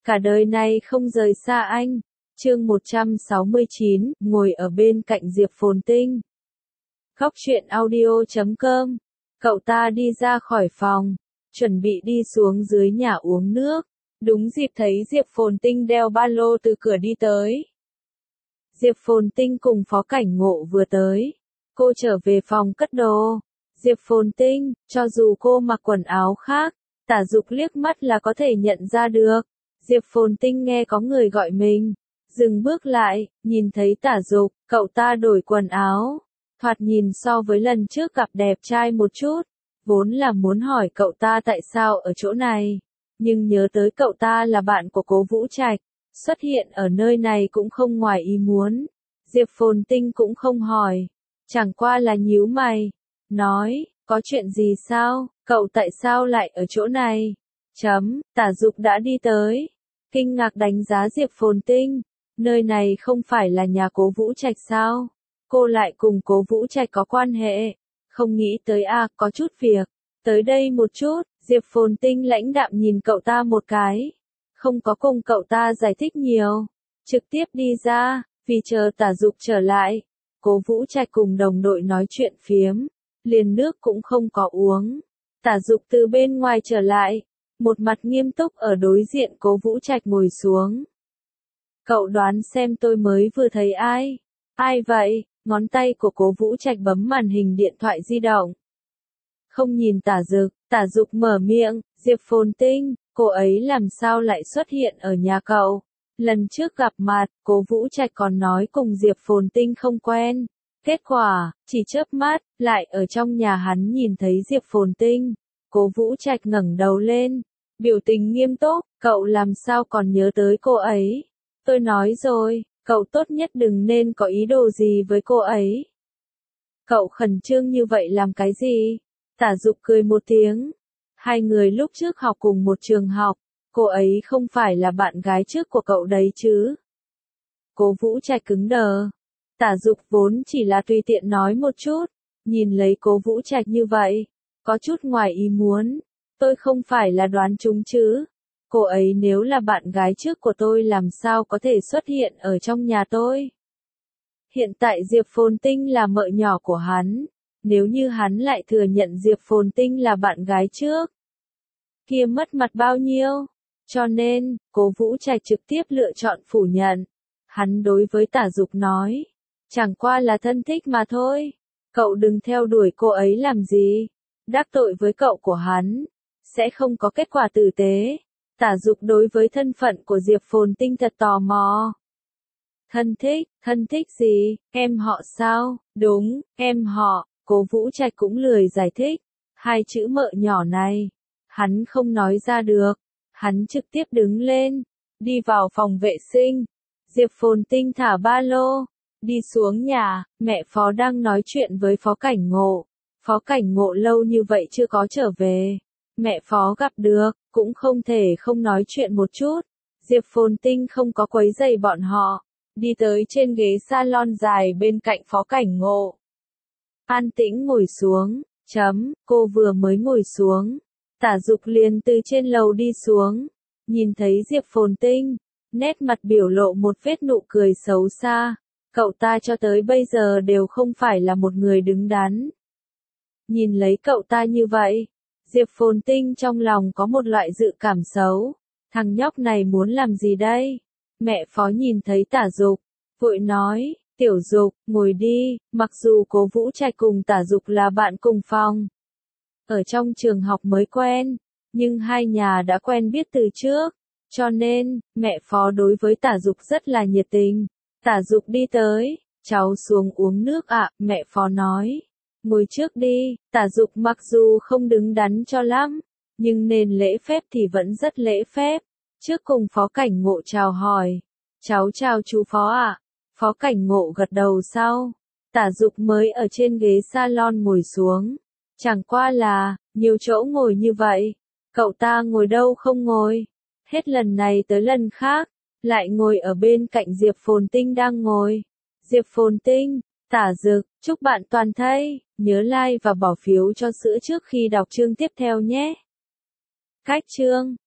cả đời này không rời xa anh. Chương 169, ngồi ở bên cạnh Diệp Phồn Tinh. Góc truyện audio.com. Cậu ta đi ra khỏi phòng, chuẩn bị đi xuống dưới nhà uống nước. Đúng dịp thấy Diệp Phồn Tinh đeo ba lô từ cửa đi tới. Diệp Phồn Tinh cùng Phó Cảnh Ngộ vừa tới. Cô trở về phòng cất đồ. Diệp Phồn Tinh, cho dù cô mặc quần áo khác, Tả Dục liếc mắt là có thể nhận ra được. Diệp Phồn Tinh nghe có người gọi mình, dừng bước lại, nhìn thấy Tả Dục, cậu ta đổi quần áo, thoạt nhìn so với lần trước gặp đẹp trai một chút. Vốn là muốn hỏi cậu ta tại sao ở chỗ này, nhưng nhớ tới cậu ta là bạn của Cố Vũ Trạch, xuất hiện ở nơi này cũng không ngoài ý muốn. Diệp Phồn Tinh cũng không hỏi, chẳng qua là nhíu mày, nói, có chuyện gì sao, cậu tại sao lại ở chỗ này? Tả Dục đã đi tới, kinh ngạc đánh giá Diệp Phồn Tinh, nơi này không phải là nhà Cố Vũ Trạch sao? Cô lại cùng Cố Vũ Trạch có quan hệ, không nghĩ tới có chút việc, tới đây một chút. Diệp Phồn Tinh lãnh đạm nhìn cậu ta một cái, không có cùng cậu ta giải thích nhiều, trực tiếp đi ra, vì chờ Tả Dục trở lại. Cố Vũ Trạch cùng đồng đội nói chuyện phiếm, liền nước cũng không có uống. Tả Dục từ bên ngoài trở lại, một mặt nghiêm túc ở đối diện Cố Vũ Trạch ngồi xuống. Cậu đoán xem tôi mới vừa thấy ai? Ai vậy? Ngón tay của Cố Vũ Trạch bấm màn hình điện thoại di động. Không nhìn Tả Dục mở miệng, Diệp Phồn Tinh, cô ấy làm sao lại xuất hiện ở nhà cậu? Lần trước gặp mặt, Cố Vũ Trạch còn nói cùng Diệp Phồn Tinh không quen. Kết quả, chỉ chớp mắt, lại ở trong nhà hắn nhìn thấy Diệp Phồn Tinh. Cố Vũ Trạch ngẩng đầu lên, biểu tình nghiêm túc, cậu làm sao còn nhớ tới cô ấy? Tôi nói rồi, cậu tốt nhất đừng nên có ý đồ gì với cô ấy. Cậu khẩn trương như vậy làm cái gì? Tả Dục cười một tiếng. Hai người lúc trước học cùng một trường học, cô ấy không phải là bạn gái trước của cậu đấy chứ? Cố Vũ Trạch cứng đờ. Tả Dục vốn chỉ là tùy tiện nói một chút, nhìn lấy Cố Vũ Trạch như vậy, có chút ngoài ý muốn. Tôi không phải là đoán trúng chứ? Cô ấy nếu là bạn gái trước của tôi làm sao có thể xuất hiện ở trong nhà tôi? Hiện tại Diệp Phồn Tinh là mợ nhỏ của hắn, nếu như hắn lại thừa nhận Diệp Phồn Tinh là bạn gái trước, kia mất mặt bao nhiêu? Cho nên, Cố Vũ Trạch trực tiếp lựa chọn phủ nhận. Hắn đối với Tả Dục nói, chẳng qua là thân thích mà thôi, cậu đừng theo đuổi cô ấy làm gì, đắc tội với cậu của hắn, sẽ không có kết quả tử tế. Tả Dục đối với thân phận của Diệp Phồn Tinh thật tò mò. Thân thích gì, em họ sao? Đúng, em họ. Cố Vũ Trạch cũng lười giải thích, hai chữ mợ nhỏ này, hắn không nói ra được, hắn trực tiếp đứng lên, đi vào phòng vệ sinh. Diệp Phồn Tinh thả ba lô, đi xuống nhà, mẹ Phó đang nói chuyện với Phó Cảnh Ngộ. Phó Cảnh Ngộ lâu như vậy chưa có trở về, mẹ Phó gặp được, cũng không thể không nói chuyện một chút. Diệp Phồn Tinh không có quấy rầy bọn họ, đi tới trên ghế salon dài bên cạnh Phó Cảnh Ngộ. An tĩnh ngồi xuống, cô vừa mới ngồi xuống, Tả Dục liền từ trên lầu đi xuống, nhìn thấy Diệp Phồn Tinh, nét mặt biểu lộ một vết nụ cười xấu xa, cậu ta cho tới bây giờ đều không phải là một người đứng đắn. Nhìn lấy cậu ta như vậy, Diệp Phồn Tinh trong lòng có một loại dự cảm xấu, thằng nhóc này muốn làm gì đây? Mẹ Phó nhìn thấy Tả Dục, vội nói, Tiểu Dục, ngồi đi. Mặc dù Cố Vũ Trạch cùng Tả Dục là bạn cùng phòng, ở trong trường học mới quen, nhưng hai nhà đã quen biết từ trước, cho nên, mẹ Phó đối với Tả Dục rất là nhiệt tình. Tả Dục đi tới, cháu xuống uống nước ạ, mẹ Phó nói. Ngồi trước đi. Tả Dục mặc dù không đứng đắn cho lắm, nhưng nên lễ phép thì vẫn rất lễ phép. Trước cùng Phó Cảnh Ngộ chào hỏi, cháu chào chú Phó ạ. Phó Cảnh Ngộ gật đầu sau, Tả Dục mới ở trên ghế salon ngồi xuống. Chẳng qua là, nhiều chỗ ngồi như vậy, cậu ta ngồi đâu không ngồi. Hết lần này tới lần khác, lại ngồi ở bên cạnh Diệp Phồn Tinh đang ngồi. Diệp Phồn Tinh, Tả Dục, chúc bạn toàn thây, nhớ like và bỏ phiếu cho sữa trước khi đọc chương tiếp theo nhé. Cách chương